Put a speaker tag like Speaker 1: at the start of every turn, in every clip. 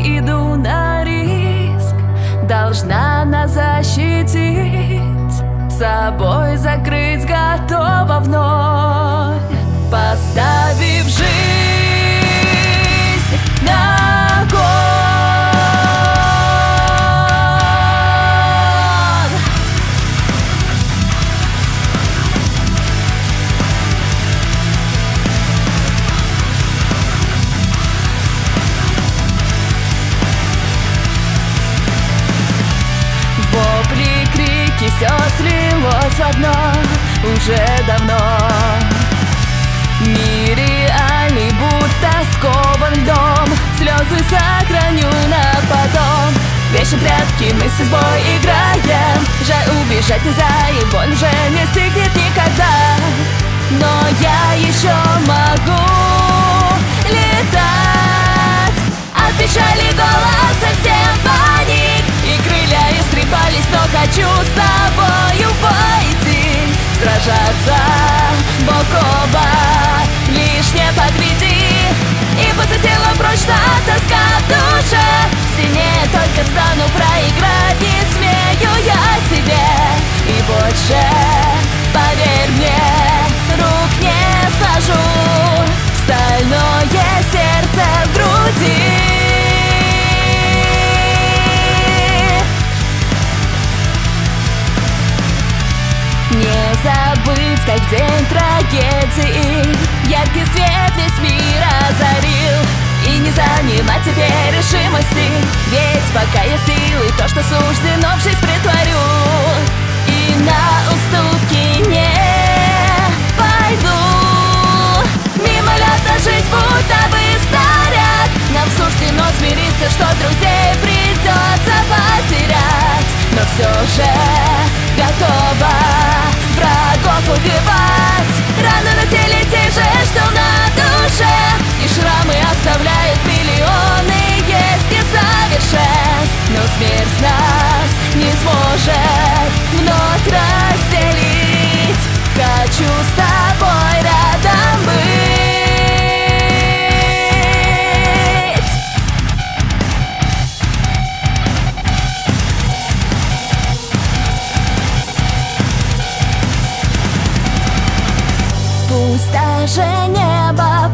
Speaker 1: иду на риск, должна нас защитить, собой закрыть готова вновь, поставив жизнь на кон. Вопли, крики, все слилось в одно уже давно. Мир реальный, будто скован льдом, слезы сохраню на потом. Вешаем прятки, мы с собой играем, жаль, убежать нельзя, и боль уже не стихнет никогда. Но я еще могу летать, от печали голос совсем паник, и крылья истрепались, но хочу с тобою пойти, сражаться бок о бок, лишь не подведи. И после тела прочно тоска в душе, сильнее только стану, проиграть не смею я себе. И больше, поверь мне, рук не сложу, стальное сердце в груди. Не забыть, как день трагедии яркий свет весь мир озарил. И не занимать теперь решимости, ведь пока есть силы, то, что суждено в жизнь, притворю. И на уступки не пойду. Мимолетно жизнь будто бы снаряд, нам суждено смириться, что друзей придется потерять. Но все же готова врагов убивать. Раны на теле те же, что на душе, и шрамы оставляют миллионы, есть несовершенств. Но смерть нас не сможет вновь разделить. Хочу с тобой рядом быть. Пусть даже небо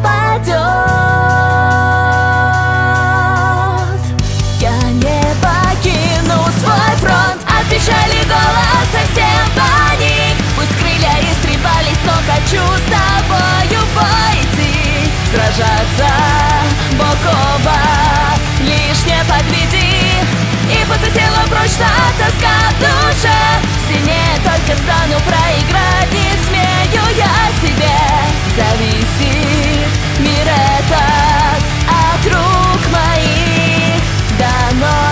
Speaker 1: падет, я не покину свой фронт, от печали голос совсем паник. Пусть крылья истрепались, но хочу с тобою пойти, сражаться бок о бок, лишь не подведи. И после тела прочно тоска в душе, сильнее только стану, проиграть не смею я себе. Зависит мир этот от рук моих, дано